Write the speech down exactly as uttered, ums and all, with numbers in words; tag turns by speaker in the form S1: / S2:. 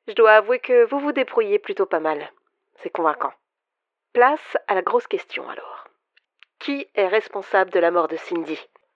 S1: Je dois avouer que vous vous débrouillez plutôt pas mal. C'est convaincant. Place à la grosse question alors. Qui est responsable de la mort de Cindy?